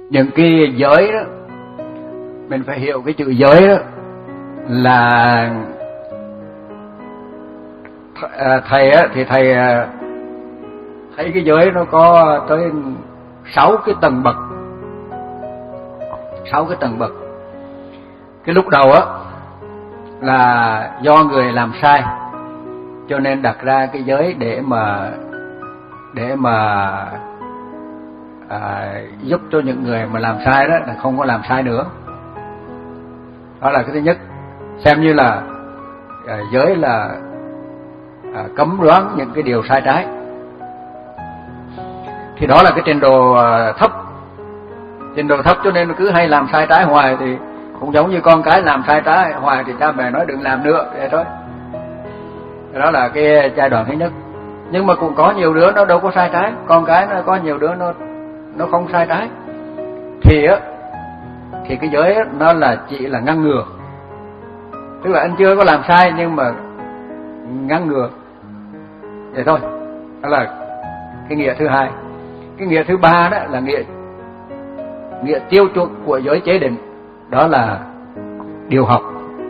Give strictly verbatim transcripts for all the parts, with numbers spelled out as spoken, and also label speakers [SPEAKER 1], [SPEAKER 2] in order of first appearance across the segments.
[SPEAKER 1] những cái giới đó, mình phải hiểu cái chữ giới đó là thầy á, thì thầy thấy cái giới nó có tới sáu cái tầng bậc, sáu cái tầng bậc. Cái lúc đầu á là do người làm sai, cho nên đặt ra cái giới để mà để mà à, giúp cho những người mà làm sai đó là không có làm sai nữa. Đó là cái thứ nhất, xem như là à, giới là à, cấm đoán những cái điều sai trái. Thì đó là cái trình độ à, thấp, trình độ thấp, cho nên cứ hay làm sai trái hoài thì cũng giống như con cái làm sai trái hoài thì cha mẹ nói đừng làm nữa vậy thôi. Đó là cái giai đoạn thứ nhất. Nhưng mà cũng có nhiều đứa nó đâu có sai trái, con cái nó có nhiều đứa nó nó không sai trái. Thì á thì cái giới á, nó là chỉ là ngăn ngừa. Tức là anh chưa có làm sai nhưng mà ngăn ngừa vậy thôi. Đó là cái nghĩa thứ hai. Cái nghĩa thứ ba đó là nghĩa nghĩa tiêu chuẩn của giới chế định, đó là điều học.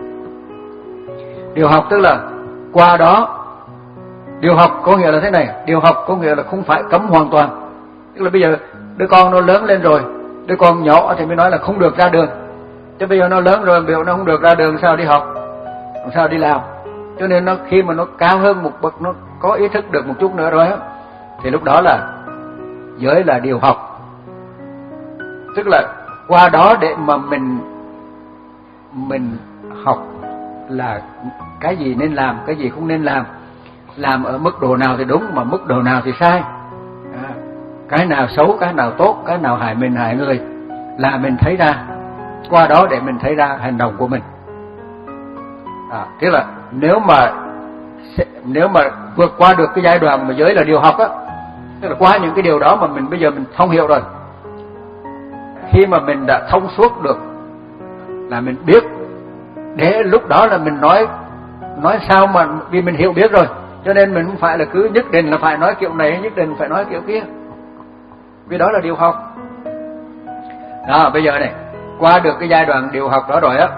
[SPEAKER 1] Điều học tức là qua đó, điều học có nghĩa là thế này, điều học có nghĩa là không phải cấm hoàn toàn. Tức là bây giờ đứa con nó lớn lên rồi, đứa con nhỏ thì mới nói là không được ra đường. Chứ bây giờ nó lớn rồi, biểu nó không được ra đường, sao đi học, sao đi làm. Cho nên nó khi mà nó cao hơn một bậc, nó có ý thức được một chút nữa rồi á, thì lúc đó là giới là điều học. Tức là qua đó để mà mình mình học là cái gì nên làm, cái gì không nên làm, làm ở mức độ nào thì đúng mà mức độ nào thì sai, à, cái nào xấu, cái nào tốt, cái nào hại mình hại người là mình thấy ra. Qua đó để mình thấy ra hành động của mình. À, tức là nếu mà nếu mà vượt qua được cái giai đoạn mà giới là điều học á, tức là qua những cái điều đó mà mình bây giờ mình thông hiểu rồi, khi mà mình đã thông suốt được là mình biết, để lúc đó là mình nói nói sao mà vì mình hiểu biết rồi, cho nên mình không phải là cứ nhất định là phải nói kiểu này, nhất định phải nói kiểu kia, vì đó là điều học. Đó, bây giờ này, qua được cái giai đoạn điều học đó rồi á,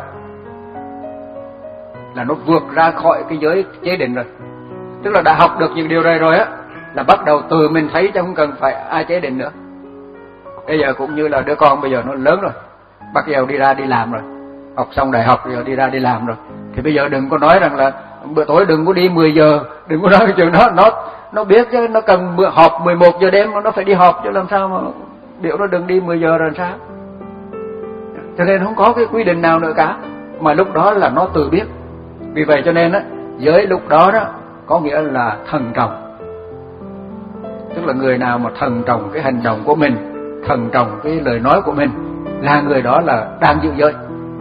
[SPEAKER 1] là nó vượt ra khỏi cái giới chế định rồi. Tức là đã học được những điều này rồi á, là bắt đầu từ mình thấy chứ không cần phải ai chế định nữa. Bây giờ cũng như là đứa con bây giờ nó lớn rồi, bắt đầu đi ra đi làm rồi, học xong đại học rồi đi ra đi làm rồi, thì bây giờ đừng có nói rằng là bữa tối đừng có đi mười giờ, đừng có nói cái chuyện đó. Nó nó biết chứ, nó cần bữa họp mười một giờ đêm nó phải đi họp, chứ làm sao mà biểu nó đừng đi mười giờ rồi sao. Cho nên không có cái quy định nào nữa cả, mà lúc đó là nó tự biết. Vì vậy cho nên á, giới lúc đó đó có nghĩa là thần trọng. Tức là người nào mà thần trọng cái hành động của mình, thần trọng cái lời nói của mình, là người đó là đang giữ giới.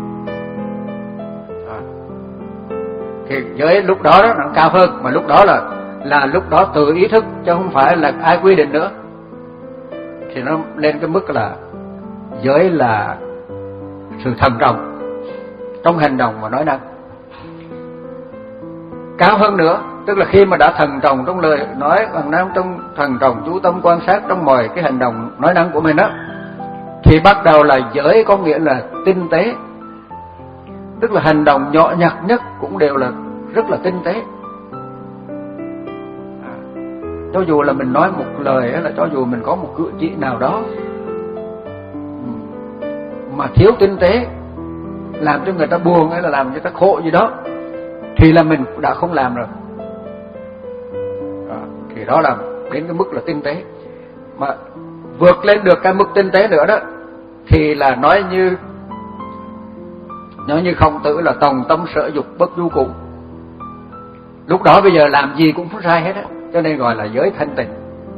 [SPEAKER 1] À, thì giới lúc đó đó nó cao hơn, mà lúc đó là là lúc đó tự ý thức, chứ không phải là ai quy định nữa. Thì nó lên cái mức là giới là sự thần trọng trong hành động và nói năng. Cao hơn nữa, tức là khi mà đã thần trọng trong lời nói bằng năng, trong thần trọng chú tâm quan sát trong mọi cái hành động nói năng của mình đó, thì bắt đầu là giới có nghĩa là tinh tế. Tức là hành động nhỏ nhặt nhất cũng đều là rất là tinh tế. À, cho dù là mình nói một lời hay là cho dù mình có một cử chỉ nào đó mà thiếu tinh tế, làm cho người ta buồn hay là làm cho người ta khổ gì đó, thì là mình đã không làm rồi. Đó, thì đó là đến cái mức là tinh tế. Mà vượt lên được cái mức tinh tế nữa đó, thì là nói như nói như Khổng Tử là tòng tâm sở dục bất du cụ. Lúc đó bây giờ làm gì cũng không sai hết á, cho nên gọi là giới thanh tịnh.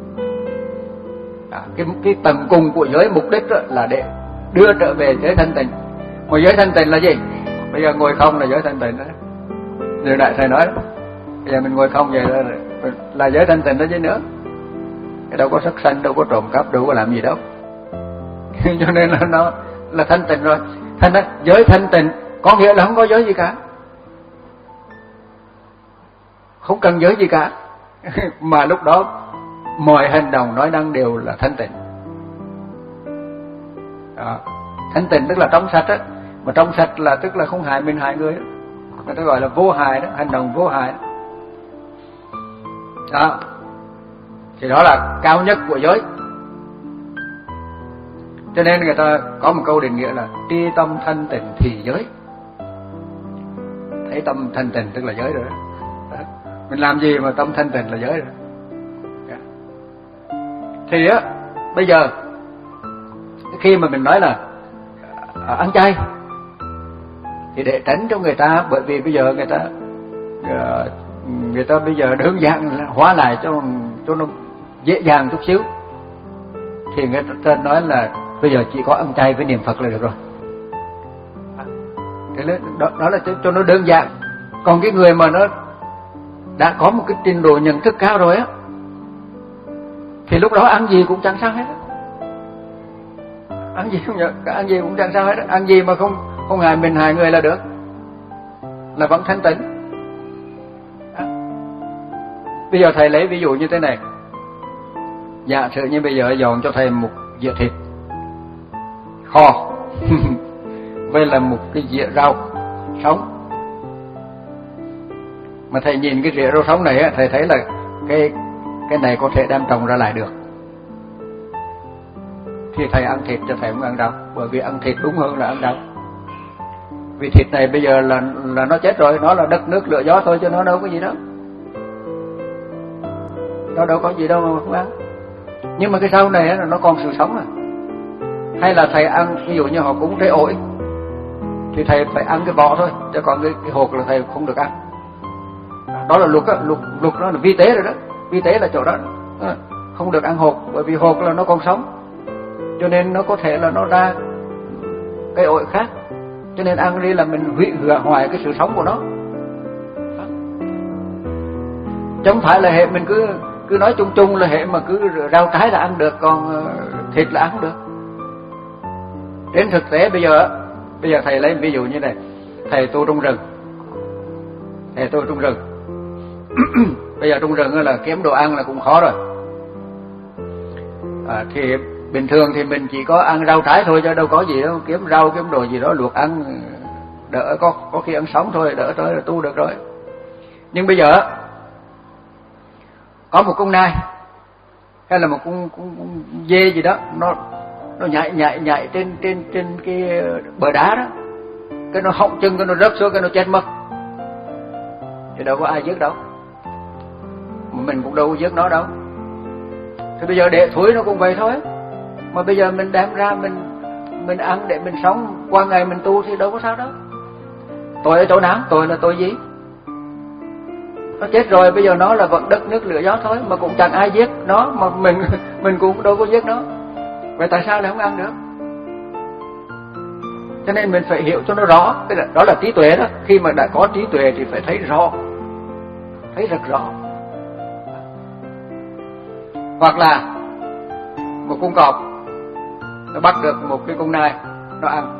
[SPEAKER 1] À, cái cái tầng cùng của giới mục đích đó là để đưa trở về giới thanh tịnh. Mà giới thanh tịnh là gì? Bây giờ ngồi không là giới thanh tịnh đó. Như đại thầy nói, bây giờ mình ngồi không vậy là, là giới thanh tịnh đó chứ nữa. Cái đâu có sắc sanh, đâu có trộm cắp, đâu có làm gì đâu. Cho nên là nó là thanh tịnh rồi. Thanh đó, giới thanh tịnh có nghĩa là không có giới gì cả, không cần giới gì cả. Mà lúc đó mọi hành động nói năng đều là thanh tịnh. Đó. Thanh tịnh tức là trong sạch á, mà trong sạch là tức là không hại mình hại người đó. Người ta gọi là vô hại đó, hành động vô hại đó. Đó. Thì đó là cao nhất của giới. Cho nên người ta có một câu định nghĩa là tri tâm thanh tịnh thì giới. Thấy tâm thanh tịnh tức là giới rồi đó. Đó. Mình làm gì mà tâm thanh tịnh là giới rồi. Đó. Thì á, bây giờ khi mà mình nói là à, ăn chay thì để tránh cho người ta, bởi vì bây giờ người ta người ta bây giờ đơn giản hóa lại cho cho nó dễ dàng chút xíu, thì người ta nói là bây giờ chỉ có ăn chay với niệm Phật là được rồi. Thế đó, đó là cho, cho nó đơn giản. Còn cái người mà nó đã có một cái trình độ nhận thức cao rồi á, thì lúc đó ăn gì cũng chẳng sao hết á. Ăn gì không nhớ, ăn gì cũng chẳng sao hết á. Ăn gì mà không không hại mình hại người là được, là vẫn thanh tịnh. À. Bây giờ thầy lấy ví dụ như thế này. Giả sử như bây giờ dọn cho thầy một dĩa thịt kho với là một cái dĩa rau sống, mà thầy nhìn cái dĩa rau sống này á, thầy thấy là cái cái này có thể đem trồng ra lại được, thì thầy ăn thịt cho thầy không ăn rau, bởi vì ăn thịt đúng hơn là ăn rau. Vì thịt này bây giờ là là nó chết rồi, nó là đất nước lửa gió thôi, chứ nó đâu có gì đâu, nó đâu có gì đâu mà không ăn. Nhưng mà cái rau này á, nó còn sự sống à. Hay là thầy ăn, ví dụ như họ cúng rễ ổi thì thầy phải ăn cái vỏ thôi, chứ còn cái, cái hột là thầy không được ăn. Đó là luật á, luật luật đó là vi tế rồi đó. Vi tế là chỗ đó, không được ăn hột, bởi vì hột là nó còn sống, cho nên nó có thể là nó ra cây ổi khác, cho nên ăn đi là mình hủy hoại cái sự sống của nó. Chứ không phải là hệ mình cứ cứ nói chung chung là hệ mà cứ rau trái là ăn được, còn thịt là ăn không được. Đến thực tế bây giờ, bây giờ thầy lấy ví dụ như này, thầy tu trong rừng, thầy tu trong rừng, bây giờ trong rừng là kiếm đồ ăn là cũng khó rồi. À, thì bình thường thì mình chỉ có ăn rau trái thôi, chứ đâu có gì đâu, kiếm rau kiếm đồ gì đó luộc ăn, đỡ có có khi ăn sống thôi, đỡ tới là tu được rồi. Nhưng bây giờ có một con nai hay là một con, con, con dê gì đó, nó nó nhảy nhảy nhảy trên trên trên cái bờ đá đó, cái nó họng chân, cái nó rớt xuống, cái nó chết mất, thì đâu có ai giết đâu, mình cũng đâu có giết nó đâu. Thì bây giờ để thúi nó cũng vậy thôi, mà bây giờ mình đem ra mình mình ăn để mình sống qua ngày mình tu thì đâu có sao đâu. Tội ở chỗ nào? Tội là tội gì? Nó chết rồi, bây giờ nó là vận đất nước lửa gió thôi, mà cũng chẳng ai giết nó, mà mình mình cũng đâu có giết nó. Vậy tại sao lại không ăn được? Cho nên mình phải hiểu cho nó rõ. Cái đó, đó là trí tuệ đó. Khi mà đã có trí tuệ thì phải thấy rõ, thấy rất rõ. Hoặc là một con cọp nó bắt được một cái con nai, nó ăn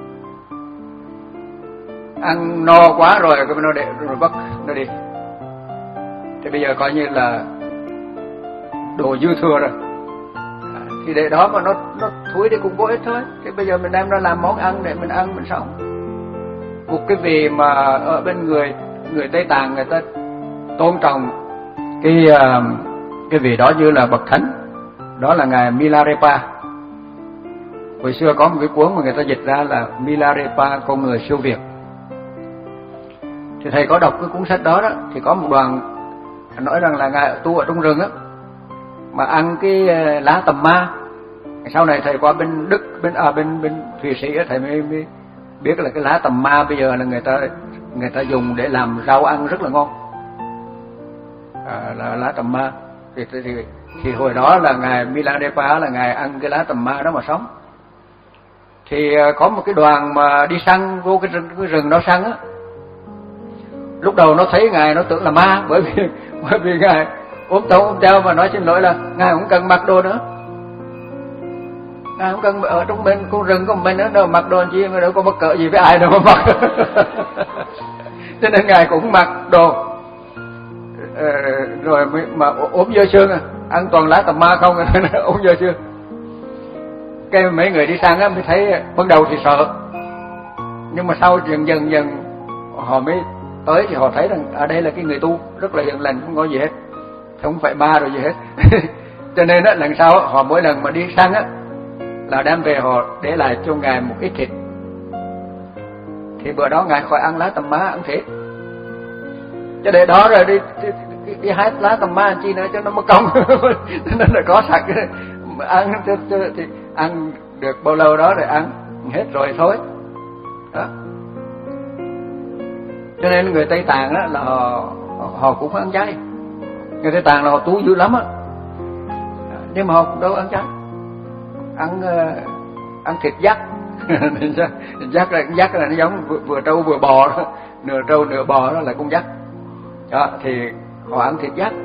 [SPEAKER 1] ăn no quá rồi, cái nó để rồi bắt nó đi. Thì bây giờ coi như là đồ dư thừa rồi, à, thì để đó mà nó nó thúi đi cũng vô ích thôi. Thì bây giờ mình đem ra làm món ăn để mình ăn mình sống. Một cái vị mà ở bên người người Tây Tạng người ta tôn trọng cái cái vị đó như là bậc thánh, đó là ngài Milarepa. Hồi xưa có một cái cuốn mà người ta dịch ra là Milarepa con người siêu việt. Thì thầy có đọc cái cuốn sách đó đó, thì có một đoạn nói rằng là ngài tu ở trong rừng á, mà ăn cái lá tầm ma. Sau này thầy qua bên Đức, bên à bên bên Thụy Sĩ á, thầy mới, mới biết là cái lá tầm ma bây giờ là người ta người ta dùng để làm rau ăn rất là ngon. À, là lá tầm ma. Thì, thì thì hồi đó là ngài Milarepa là ngài ăn cái lá tầm ma đó mà sống. Thì có một cái đoàn mà đi săn vô cái rừng, cái rừng đó săn á. Lúc đầu nó thấy ngài nó tưởng là ma, bởi vì bởi vì ngài ốm tấu ốm treo mà nói xin lỗi là ngài không cần mặc đồ nữa. Ngài không cần ở trong bên con rừng của mình nữa đâu, mặc đồ chi mà đâu có mắc cỡ gì với ai đâu mà mặc. Cho nên ngài cũng mặc đồ ờ, rồi mà ốm dơ xương à, ăn toàn lá tầm ma không, ốm dơ xương. cái mấy người đi sang á mới thấy, ban đầu thì sợ, nhưng mà sau dần dần dần họ mới tới thì họ thấy rằng ở đây là cái người tu rất là hiền lành, không có gì hết, không phải ma rồi gì hết. Cho nên á lần sau họ mỗi lần mà đi sang á là đem về họ để lại cho ngài một ít thịt, thì bữa đó ngài khỏi ăn lá tầm má, ăn thịt. Cho để đó rồi đi đi, đi, đi hái lá tầm má chi nữa cho nó mất công. Nên là có sạch ăn thì ăn được bao lâu đó rồi ăn hết rồi thôi đó. Cho nên người Tây Tạng á là họ, họ cũng phải ăn chay. Người Tây Tạng là họ tú dữ lắm á, nhưng mà họ cũng đâu ăn chay, ăn ăn thịt dắt. Dắt là dắt là nó giống vừa, vừa trâu vừa bò đó, nửa trâu nửa bò đó là con dắt đó, thì họ ăn thịt dắt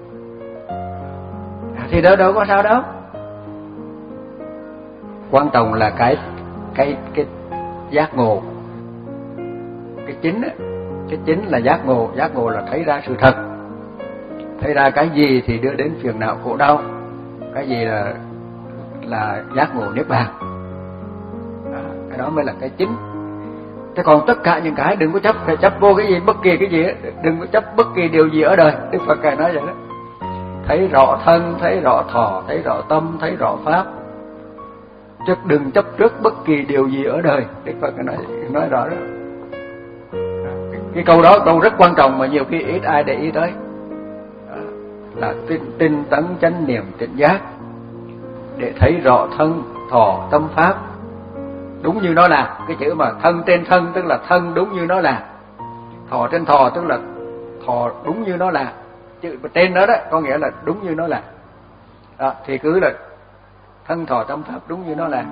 [SPEAKER 1] thì đâu đâu có sao đâu. Quan trọng là cái cái cái giác ngộ, cái chính cái chính là giác ngộ. Giác ngộ là thấy ra sự thật, thấy ra cái gì thì đưa đến phiền não khổ đau, cái gì là là giác ngộ niết bàn. À, cái đó mới là cái chính. Thế còn tất cả những cái đừng có chấp, phải chấp vô cái gì, bất kỳ cái gì, đừng có chấp bất kỳ điều gì ở đời. Đức Phật Ngài nói vậy đó. Thấy rõ thân, thấy rõ thọ, thấy rõ tâm, thấy rõ pháp, chứ đừng chấp trước bất kỳ điều gì ở đời. Đức Phật nói nói rõ đó. Cái câu đó câu rất quan trọng mà nhiều khi ít ai để ý tới, là tinh, tinh tấn chánh niệm tỉnh giác, để thấy rõ thân thọ tâm pháp đúng như nó là. Cái chữ mà thân trên thân tức là thân đúng như nó là, thọ trên thọ tức là thọ đúng như nó là. Chữ trên đó đó có nghĩa là đúng như nó là đó, thì cứ là thân thọ tâm pháp đúng như nó là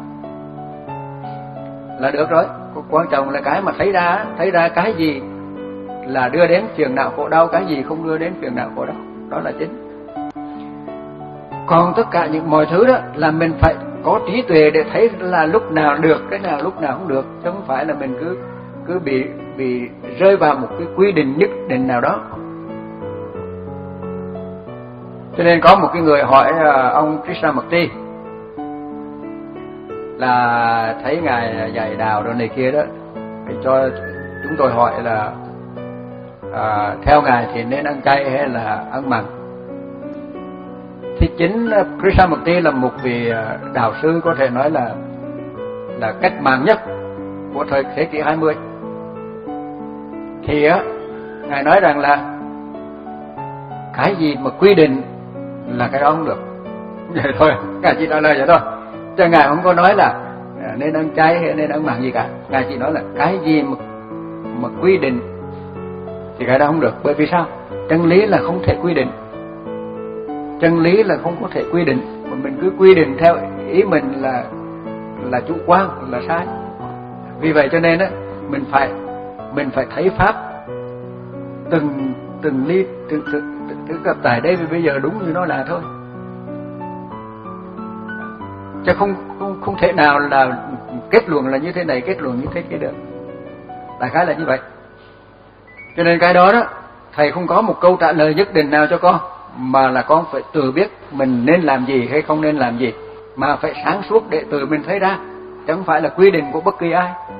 [SPEAKER 1] là được rồi. Quan trọng là cái mà thấy ra, thấy ra cái gì là đưa đến phiền não khổ đau, cái gì không đưa đến phiền não khổ đau, đó là chính. Còn tất cả những mọi thứ đó là mình phải có trí tuệ để thấy là lúc nào được, cái nào lúc nào không được, chứ không phải là mình cứ cứ bị bị rơi vào một cái quy định nhất định nào đó. Cho nên có một cái người hỏi ông Krishnamurti là thấy ngài dạy đạo rồi này kia đó, để cho chúng tôi hỏi là à, theo ngài thì nên ăn chay hay là ăn mặn. Thì chính Krishnamurti là một vị đạo sư có thể nói là là cách mạng nhất của thời thế kỷ hai mươi. Thì á ngài nói rằng là cái gì mà quy định là cái đó không được, vậy thôi. Ngài chỉ nói lời vậy thôi, chứ ngài không có nói là nên ăn chay hay nên ăn mặn gì cả. Ngài chỉ nói là cái gì mà mà quy định thì cái đó không được. Bởi vì sao? Chân lý là không thể quy định, chân lý là không có thể quy định, mà mình cứ quy định theo ý mình là là chủ quan, là sai. Vì vậy cho nên á mình phải mình phải thấy pháp từng từng ly từng từng từng gặp tại đây, vì bây giờ đúng như nó là thôi, chứ không không không thể nào là kết luận là như thế này, kết luận như thế kia được. Đại khái là như vậy. Cho nên cái đó đó thầy không có một câu trả lời nhất định nào cho con, mà là con phải tự biết mình nên làm gì hay không nên làm gì, mà phải sáng suốt để tự mình thấy ra, chứ không phải là quy định của bất kỳ ai.